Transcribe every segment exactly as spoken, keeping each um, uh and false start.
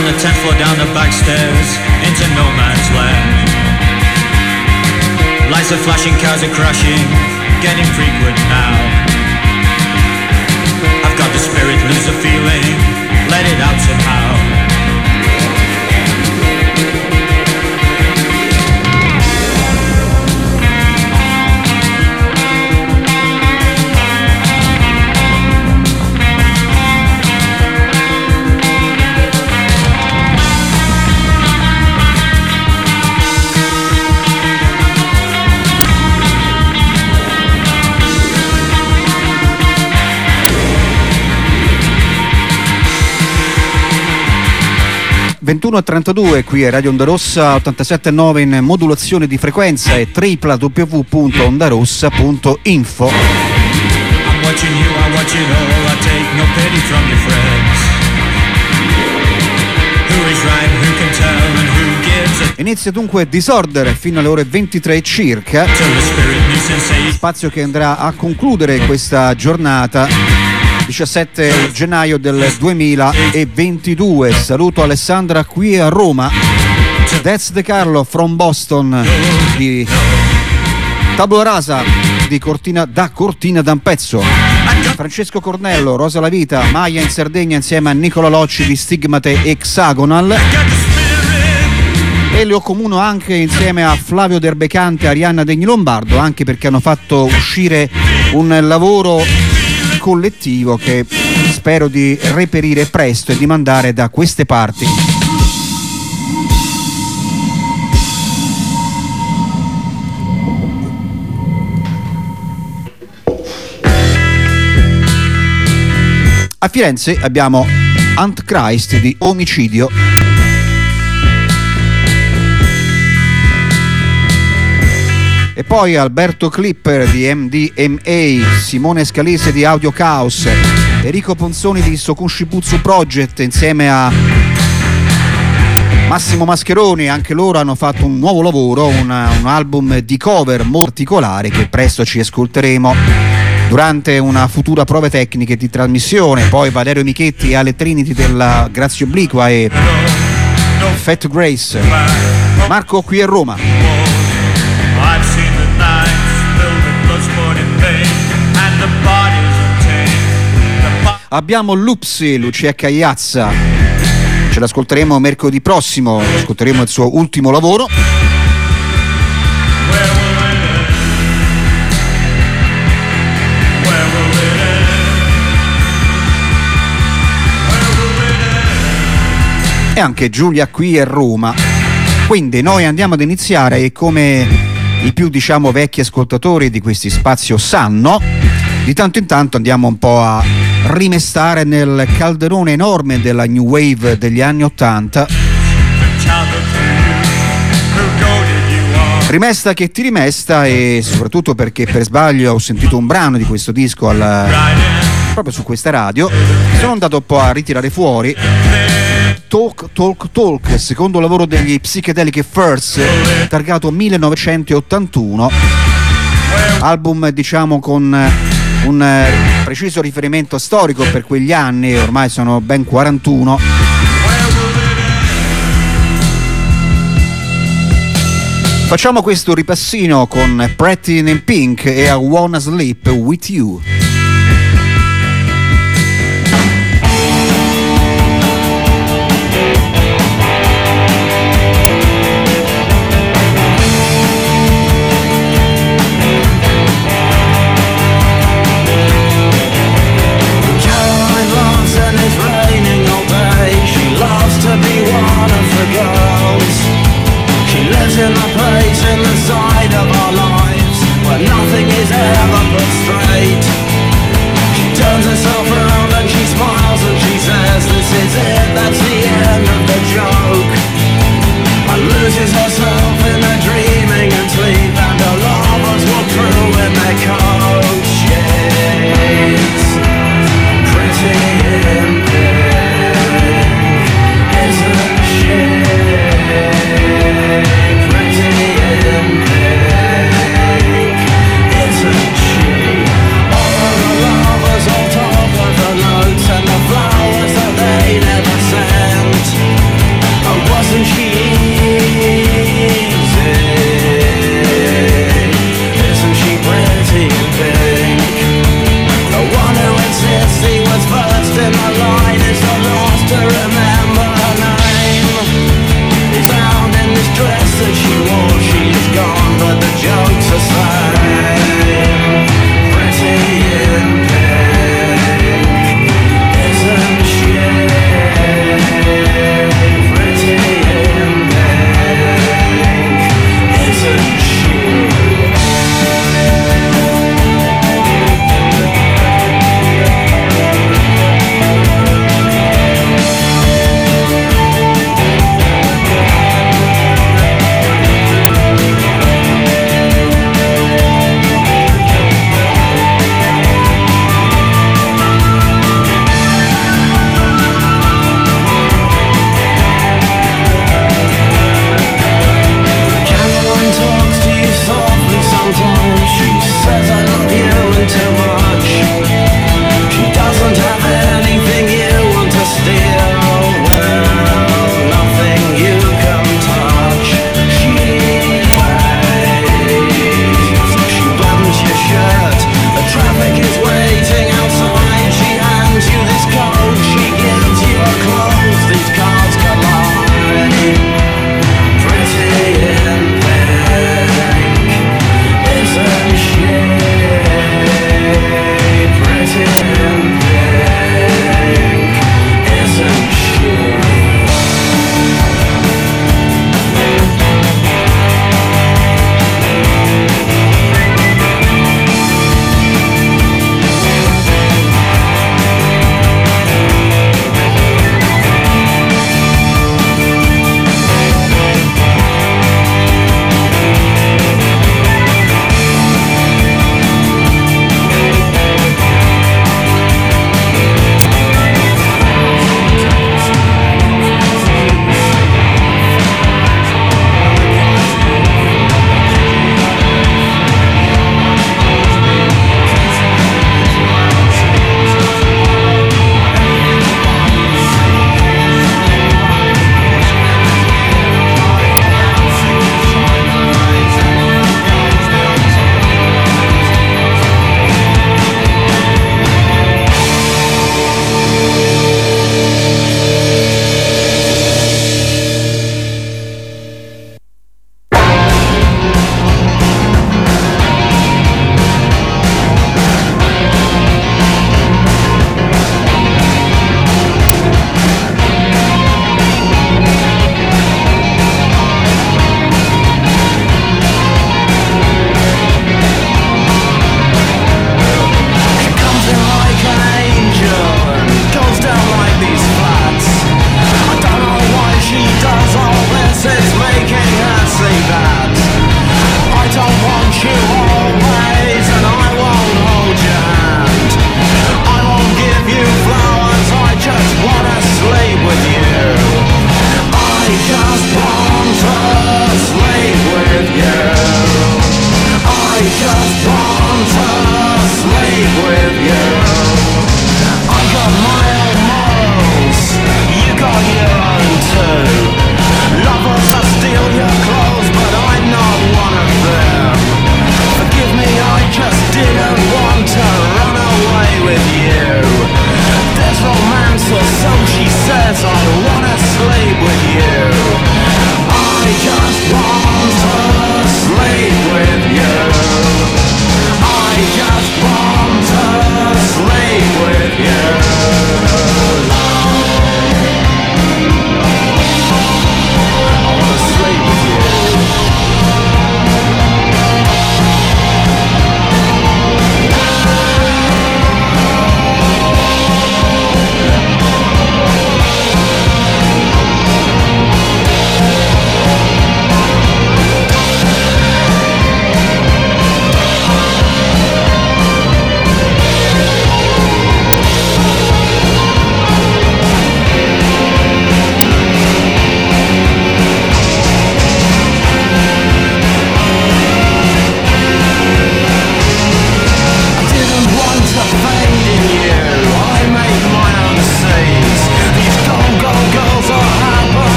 On the tenth floor down the back stairs into no man's land. Lights are flashing, cars are crashing, getting frequent now. I've got the spirit, lose the feeling, let it out somehow. ventuno e trentadue qui a Radio Onda Rossa ottantasette e nove in modulazione di frequenza e w w w punto ondarossa punto info. I'm watching you, I watch it all, I take no pity from your friends. Who is right, who can tell and who gives a... Inizia dunque Disorder fino alle ore ventitré circa, spazio che andrà a concludere questa giornata diciassette gennaio del duemilaventidue. Saluto Alessandra qui a Roma. That's the Carlo from Boston di Tabula Rasa di Cortina, da Cortina d'Ampezzo. Francesco Cornello, Rosa La Vita, Maia in Sardegna insieme a Nicola Locci di Stigmate Hexagonal. E le ho comuno anche insieme a Flavio Derbecante e Arianna Degni Lombardo, anche perché hanno fatto uscire un lavoro collettivo che spero di reperire presto e di mandare da queste parti. A Firenze abbiamo Antichrist di Omicidio. E poi Alberto Clipper di M D M A, Simone Scalese di Audio Chaos, Enrico Ponzoni di Sokushibutsu Project insieme a Massimo Mascheroni. Anche loro hanno fatto un nuovo lavoro, una, un album di cover molto particolare che presto ci ascolteremo durante una futura prove tecniche di trasmissione. Poi Valerio Michetti e Ale Trinity della Grazia Obliqua e Fat Grace. Marco qui a Roma. I've seen the nights filled with bloodsport and pain, and the bodies untamed. Bo- Abbiamo Lupsi, Lucia Cagliazza, ce l'ascolteremo mercoledì prossimo, ascolteremo il suo ultimo lavoro. E anche Giulia qui a Roma. Quindi noi andiamo ad iniziare e come i più diciamo vecchi ascoltatori di questi spazi sanno, di tanto in tanto andiamo un po' a rimestare nel calderone enorme della new wave degli anni ottanta. Rimesta che ti rimesta, e soprattutto perché per sbaglio ho sentito un brano di questo disco al, proprio su questa radio, sono andato un po' a ritirare fuori Talk Talk Talk, secondo lavoro degli Psychedelic Furs, targato millenovecentottantuno, album diciamo con un preciso riferimento storico per quegli anni, ormai sono ben quarantuno. Facciamo questo ripassino con Pretty in Pink e I Wanna Sleep With You. In a place in the side of our lives where nothing is ever put straight.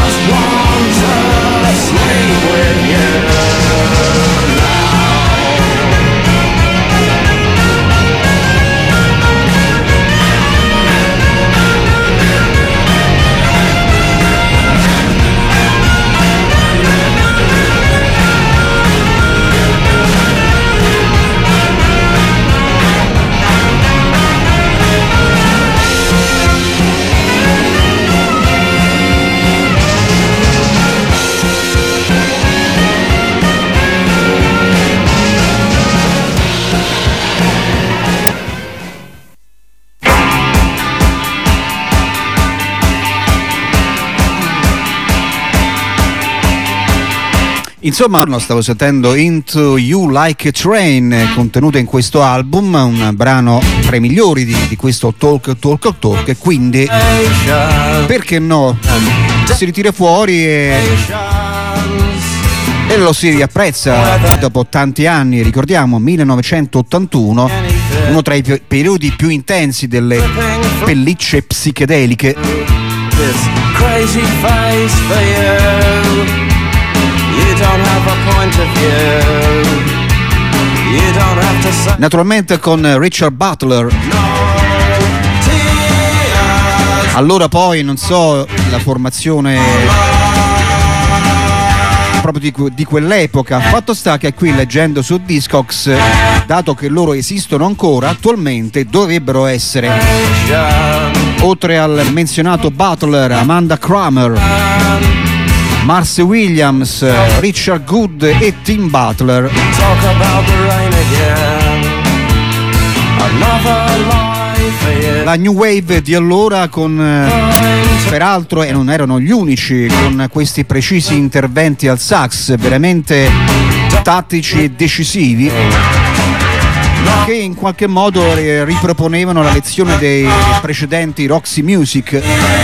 Insomma, stavo sentendo Into You Like a Train, contenuto in questo album, un brano tra i migliori di, di questo Talk Talk Talk, e quindi perché no, si ritira fuori e, e lo si riapprezza dopo tanti anni. Ricordiamo millenovecentottantuno, uno tra i pi- periodi più intensi delle pellicce psichedeliche. Crazy face for you. You don't have a point of view. You don't have to say. Naturalmente con Richard Butler. Allora poi non so la formazione proprio di, di quell'epoca. Fatto sta che qui, leggendo su Discogs, dato che loro esistono ancora attualmente, dovrebbero essere, oltre al menzionato Butler, Amanda Kramer, Marcy Williams, Richard Good e Tim Butler. La new wave di allora, con peraltro, e non erano gli unici, con questi precisi interventi al sax veramente tattici e decisivi, che in qualche modo riproponevano la lezione dei precedenti Roxy Music.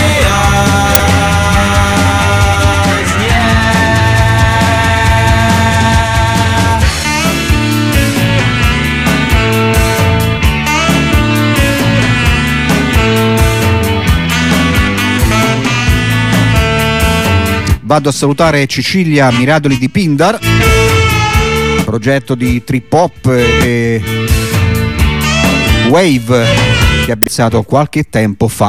Vado a salutare Cecilia Miradoli di Pindar, progetto di trip hop e wave che ha pensato qualche tempo fa.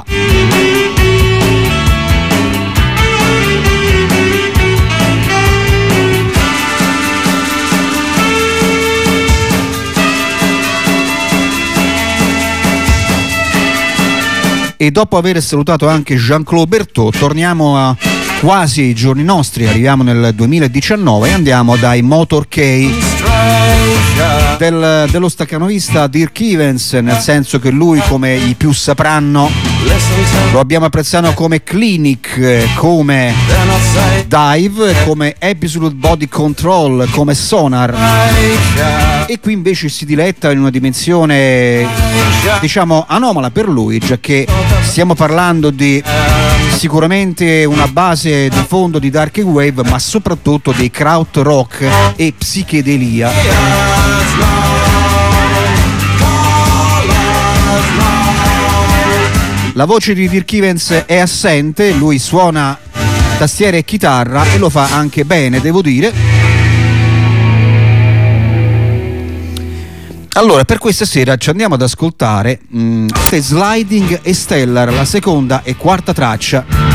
E dopo aver salutato anche Jean-Claude Berthaud, torniamo a quasi ai giorni nostri, arriviamo nel duemiladiciannove e andiamo dai Motorcade del, dello staccanovista Dirk Evans, nel senso che lui, come i più sapranno, lo abbiamo apprezzato come Clinic, come Dive, come Absolute Body Control, come Sonar, e qui invece si diletta in una dimensione, diciamo, anomala per lui, già che stiamo parlando di sicuramente una base di fondo di dark wave, ma soprattutto di kraut rock e psichedelia. La voce di Dirk Evans è assente, lui suona tastiera e chitarra e lo fa anche bene, devo dire. Allora, per questa sera ci andiamo ad ascoltare mh, Sliding e Stellar, la seconda e quarta traccia.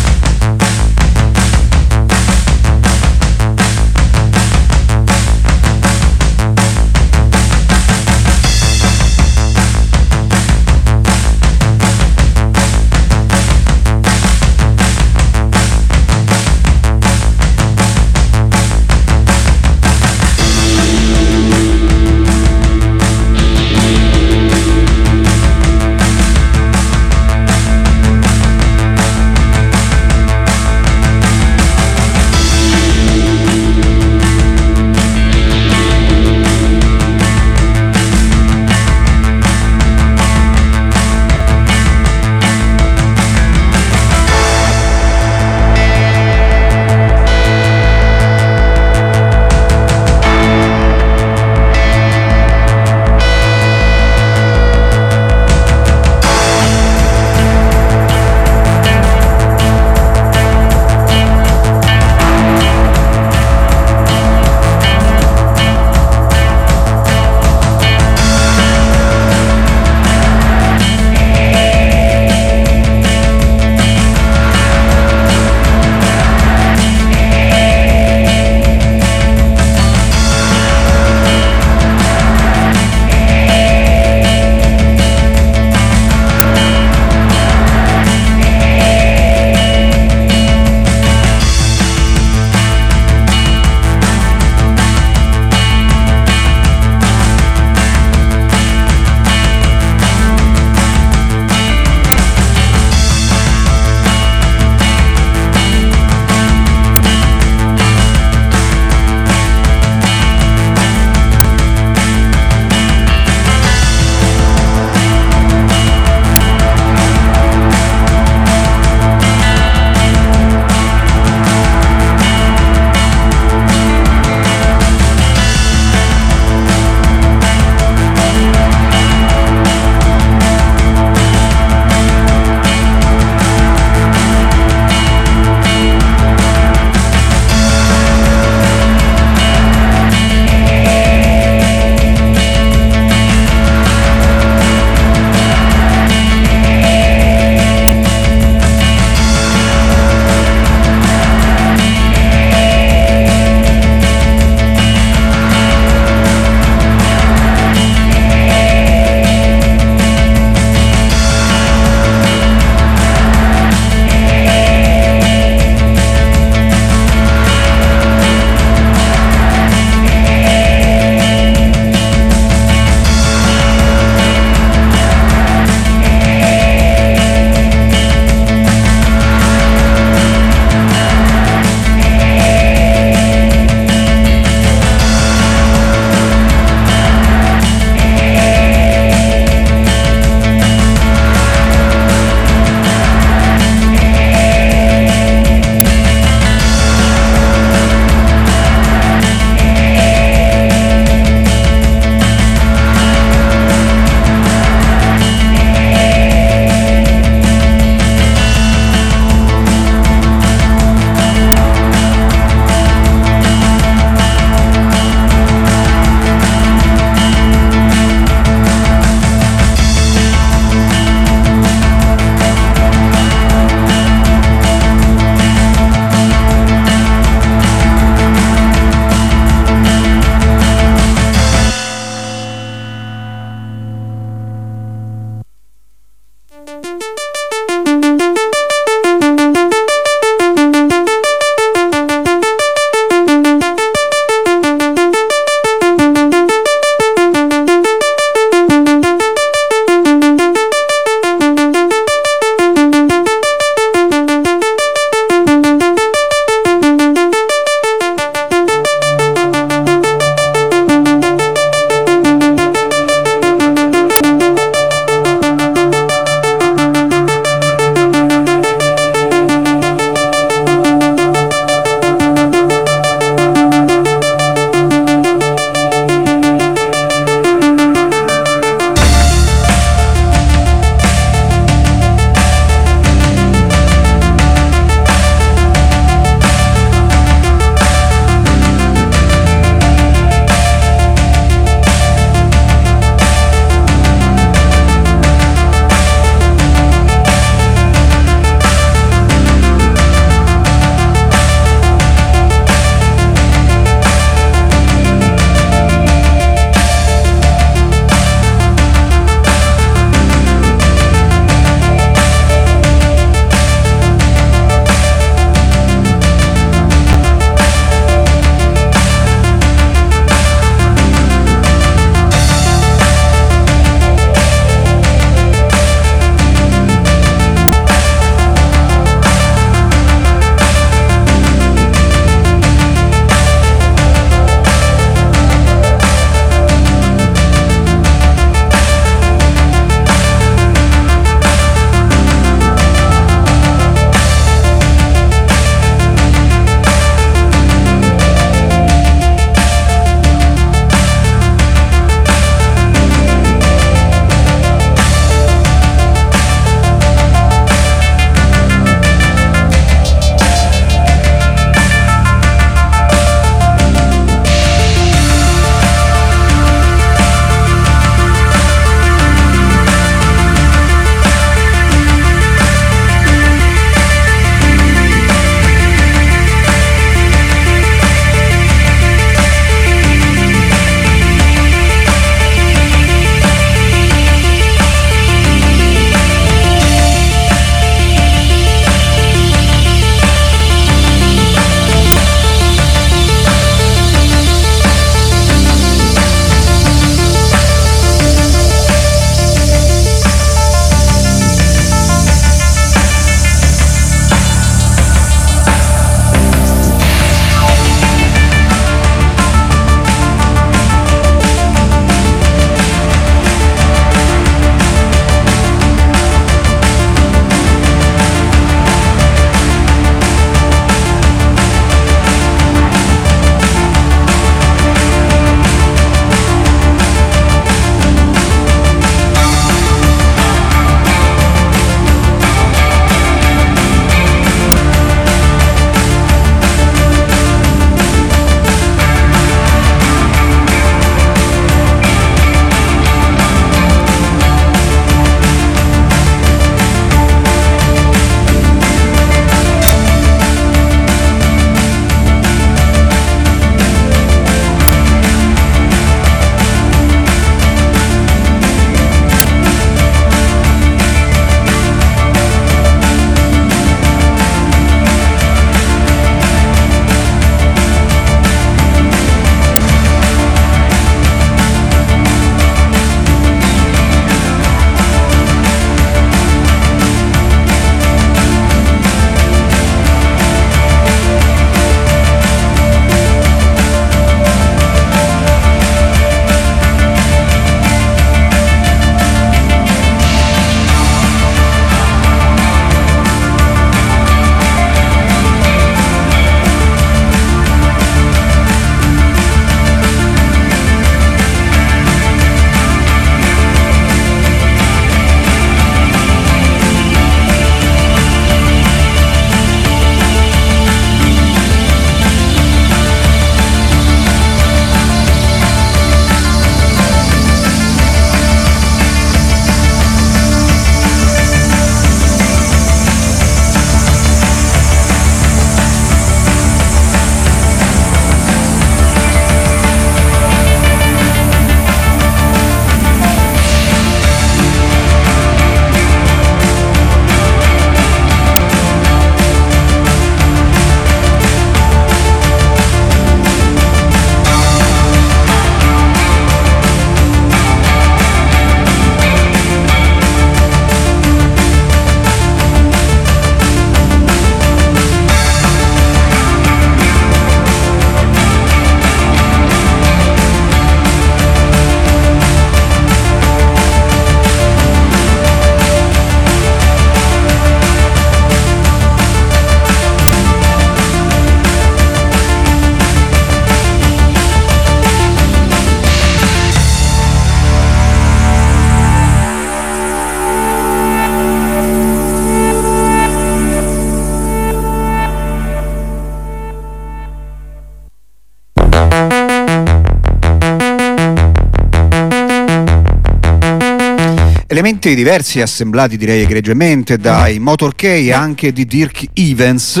Elementi diversi assemblati, direi egregiamente, dai Motorcade e anche di Dirk Evans,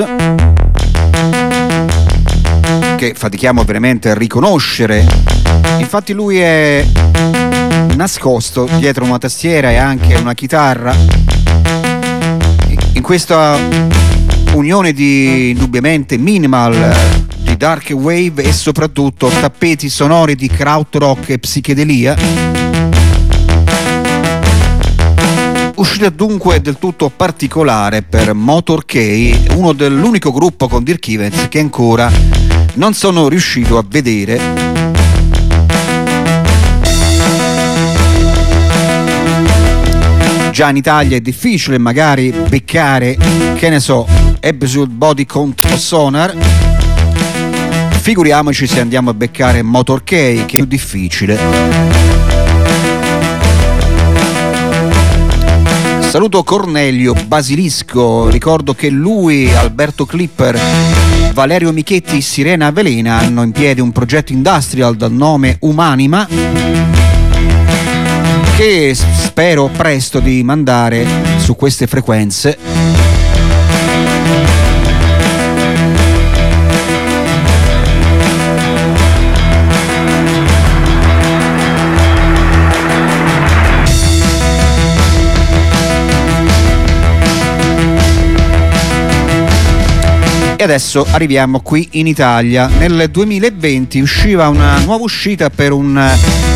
che fatichiamo veramente a riconoscere. Infatti lui è nascosto dietro una tastiera e anche una chitarra in questa unione di indubbiamente minimal, di dark wave e soprattutto tappeti sonori di krautrock e psichedelia. Uscita dunque del tutto particolare per Motorcade, uno dell'unico gruppo con Dirk Evans che ancora non sono riuscito a vedere. Già in Italia è difficile magari beccare, che ne so, Absolute Body Count o Sonar, figuriamoci se andiamo a beccare Motorcade, che è più difficile. Saluto Cornelio Basilisco, ricordo che lui, Alberto Clipper, Valerio Michetti, Sirena Velena hanno in piedi un progetto industrial dal nome Umanima, che spero presto di mandare su queste frequenze. E adesso arriviamo qui in Italia. Nel duemilaventi usciva una nuova uscita per un